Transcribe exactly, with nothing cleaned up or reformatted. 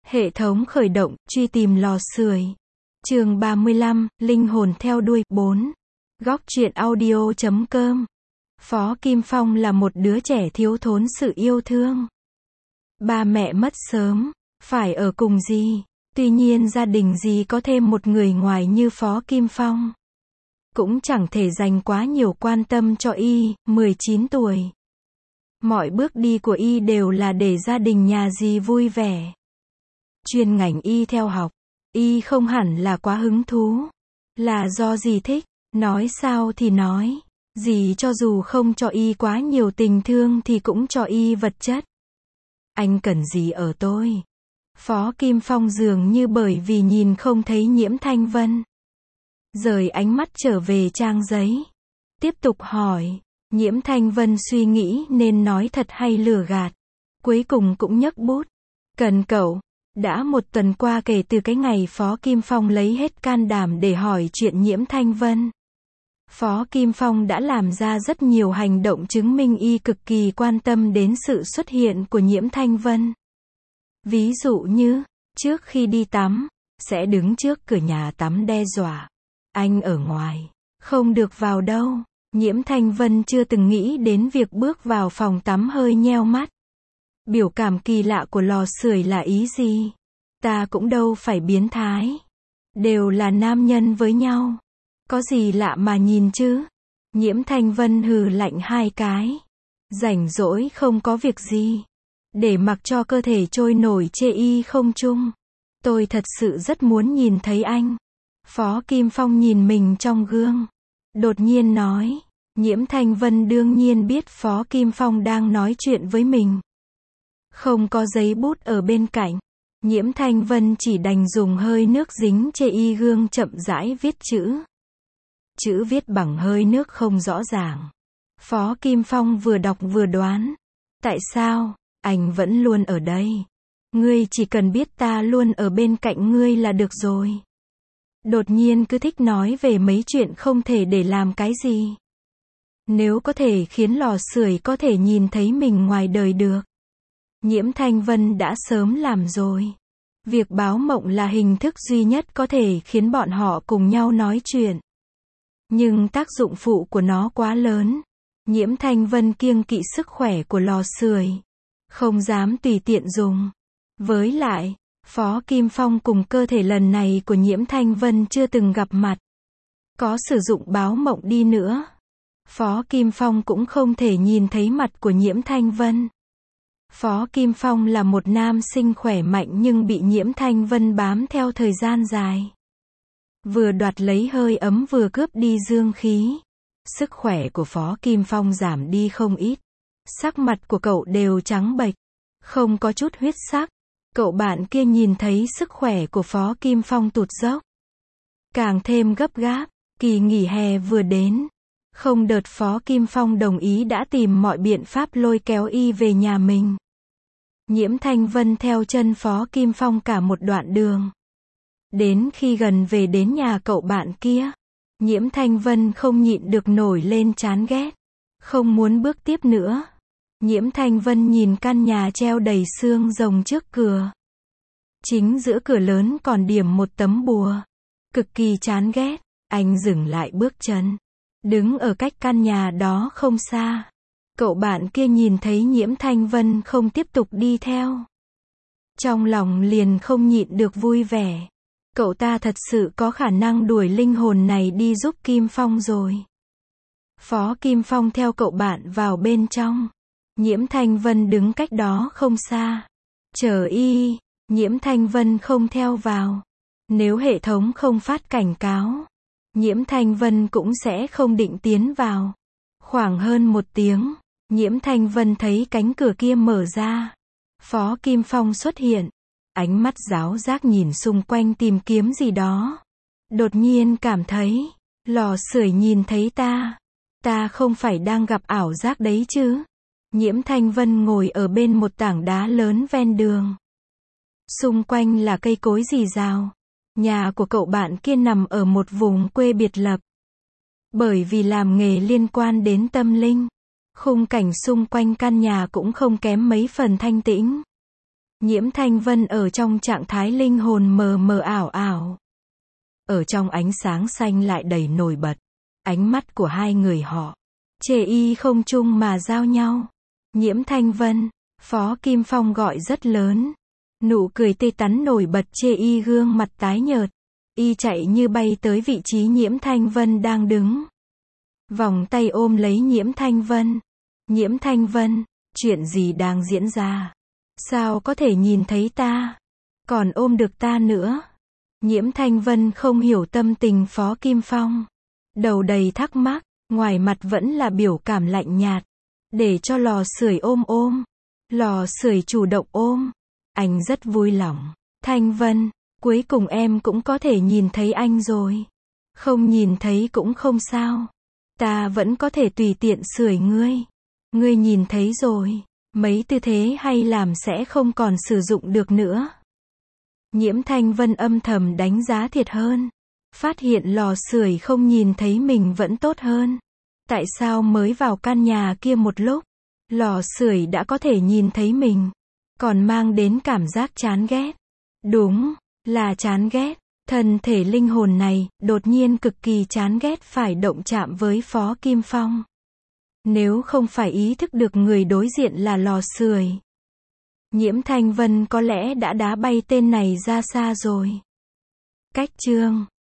Hệ thống khởi động, truy tìm lò sưởi. Chương ba mươi lăm, linh hồn theo đuôi. bốn. Góc truyện audio chấm com. Phó Kim Phong là một đứa trẻ thiếu thốn sự yêu thương. Ba mẹ mất sớm, phải ở cùng dì. Tuy nhiên gia đình dì có thêm một người ngoài như Phó Kim Phong. Cũng chẳng thể dành quá nhiều quan tâm cho y, mười chín tuổi. Mọi bước đi của y đều là để gia đình nhà dì vui vẻ. Chuyên ngành y theo học, y không hẳn là quá hứng thú. Là do dì thích, nói sao thì nói. Dì cho dù không cho y quá nhiều tình thương thì cũng cho y vật chất. Anh cần gì ở tôi? Phó Kim Phong dường như bởi vì nhìn không thấy Nhiễm Thanh Vân. Rời ánh mắt trở về trang giấy. Tiếp tục hỏi. Nhiễm Thanh Vân suy nghĩ nên nói thật hay lừa gạt. Cuối cùng cũng nhấc bút. Cần cậu. Đã một tuần qua kể từ cái ngày Phó Kim Phong lấy hết can đảm để hỏi chuyện Nhiễm Thanh Vân. Phó Kim Phong đã làm ra rất nhiều hành động chứng minh y cực kỳ quan tâm đến sự xuất hiện của Nhiễm Thanh Vân. Ví dụ như, trước khi đi tắm, sẽ đứng trước cửa nhà tắm đe dọa. Anh ở ngoài, không được vào đâu. Nhiễm Thanh Vân chưa từng nghĩ đến việc bước vào phòng tắm hơi nheo mắt. Biểu cảm kỳ lạ của lò sưởi là ý gì? Ta cũng đâu phải biến thái. Đều là nam nhân với nhau. Có gì lạ mà nhìn chứ? Nhiễm Thanh Vân hừ lạnh hai cái. Rảnh rỗi không có việc gì. Để mặc cho cơ thể trôi nổi chê y không chung. Tôi thật sự rất muốn nhìn thấy anh. Phó Kim Phong nhìn mình trong gương. Đột nhiên nói. Nhiễm Thanh Vân đương nhiên biết Phó Kim Phong đang nói chuyện với mình. Không có giấy bút ở bên cạnh. Nhiễm Thanh Vân chỉ đành dùng hơi nước dính chê y gương chậm rãi viết chữ. Chữ viết bằng hơi nước không rõ ràng. Phó Kim Phong vừa đọc vừa đoán. Tại sao, anh vẫn luôn ở đây? Ngươi chỉ cần biết ta luôn ở bên cạnh ngươi là được rồi. Đột nhiên cứ thích nói về mấy chuyện không thể để làm cái gì. Nếu có thể khiến lò sưởi có thể nhìn thấy mình ngoài đời được. Nhiễm Thanh Vân đã sớm làm rồi. Việc báo mộng là hình thức duy nhất có thể khiến bọn họ cùng nhau nói chuyện. Nhưng tác dụng phụ của nó quá lớn. Nhiễm Thanh Vân kiêng kỵ sức khỏe của lò sưởi. Không dám tùy tiện dùng. Với lại, Phó Kim Phong cùng cơ thể lần này của Nhiễm Thanh Vân chưa từng gặp mặt. Có sử dụng báo mộng đi nữa. Phó Kim Phong cũng không thể nhìn thấy mặt của Nhiễm Thanh Vân. Phó Kim Phong là một nam sinh khỏe mạnh nhưng bị Nhiễm Thanh Vân bám theo thời gian dài. Vừa đoạt lấy hơi ấm vừa cướp đi dương khí. Sức khỏe của Phó Kim Phong giảm đi không ít. Sắc mặt của cậu đều trắng bệch. Không có chút huyết sắc. Cậu bạn kia nhìn thấy sức khỏe của Phó Kim Phong tụt dốc. Càng thêm gấp gáp. Kỳ nghỉ hè vừa đến. Không đợt Phó Kim Phong đồng ý đã tìm mọi biện pháp lôi kéo y về nhà mình. Nhiễm Thanh Vân theo chân Phó Kim Phong cả một đoạn đường. Đến khi gần về đến nhà cậu bạn kia, Nhiễm Thanh Vân không nhịn được nổi lên chán ghét. Không muốn bước tiếp nữa. Nhiễm Thanh Vân nhìn căn nhà treo đầy xương rồng trước cửa. Chính giữa cửa lớn còn điểm một tấm bùa. Cực kỳ chán ghét. Anh dừng lại bước chân. Đứng ở cách căn nhà đó không xa. Cậu bạn kia nhìn thấy Nhiễm Thanh Vân không tiếp tục đi theo. Trong lòng liền không nhịn được vui vẻ. Cậu ta thật sự có khả năng đuổi linh hồn này đi giúp Kim Phong rồi. Phó Kim Phong theo cậu bạn vào bên trong. Nhiễm Thanh Vân đứng cách đó không xa. Chờ y. Nhiễm Thanh Vân không theo vào. Nếu hệ thống không phát cảnh cáo, Nhiễm Thanh Vân cũng sẽ không định tiến vào. Khoảng hơn một tiếng, Nhiễm Thanh Vân thấy cánh cửa kia mở ra. Phó Kim Phong xuất hiện. Ánh mắt giáo giác nhìn xung quanh tìm kiếm gì đó. Đột nhiên cảm thấy, lò sưởi nhìn thấy ta. Ta không phải đang gặp ảo giác đấy chứ. Nhiễm Thanh Vân ngồi ở bên một tảng đá lớn ven đường. Xung quanh là cây cối rì rào. Nhà của cậu bạn kia nằm ở một vùng quê biệt lập. Bởi vì làm nghề liên quan đến tâm linh, khung cảnh xung quanh căn nhà cũng không kém mấy phần thanh tĩnh. Nhiễm Thanh Vân ở trong trạng thái linh hồn mờ mờ ảo ảo. Ở trong ánh sáng xanh lại đầy nổi bật. Ánh mắt của hai người họ. Chê y không chung mà giao nhau. Nhiễm Thanh Vân. Phó Kim Phong gọi rất lớn. Nụ cười tươi tắn nổi bật chê y gương mặt tái nhợt. Y chạy như bay tới vị trí Nhiễm Thanh Vân đang đứng. Vòng tay ôm lấy Nhiễm Thanh Vân. Nhiễm Thanh Vân, chuyện gì đang diễn ra? Sao có thể nhìn thấy ta? Còn ôm được ta nữa? Nhiễm Thanh Vân không hiểu tâm tình Phó Kim Phong. Đầu đầy thắc mắc, ngoài mặt vẫn là biểu cảm lạnh nhạt. Để cho lò sưởi ôm ôm. Lò sưởi chủ động ôm. Anh rất vui lòng. Thanh Vân, cuối cùng em cũng có thể nhìn thấy anh rồi. Không nhìn thấy cũng không sao. Ta vẫn có thể tùy tiện sưởi ngươi. Ngươi nhìn thấy rồi. Mấy tư thế hay làm sẽ không còn sử dụng được nữa. Nhiễm Thanh Vân âm thầm đánh giá thiệt hơn. Phát hiện lò sưởi không nhìn thấy mình vẫn tốt hơn. Tại sao mới vào căn nhà kia một lúc, lò sưởi đã có thể nhìn thấy mình, còn mang đến cảm giác chán ghét. Đúng, là chán ghét. Thân thể linh hồn này, đột nhiên cực kỳ chán ghét phải động chạm với Phó Kim Phong. Nếu không phải ý thức được người đối diện là lò sưởi, Nhiễm Thanh Vân có lẽ đã đá bay tên này ra xa rồi. Cách chương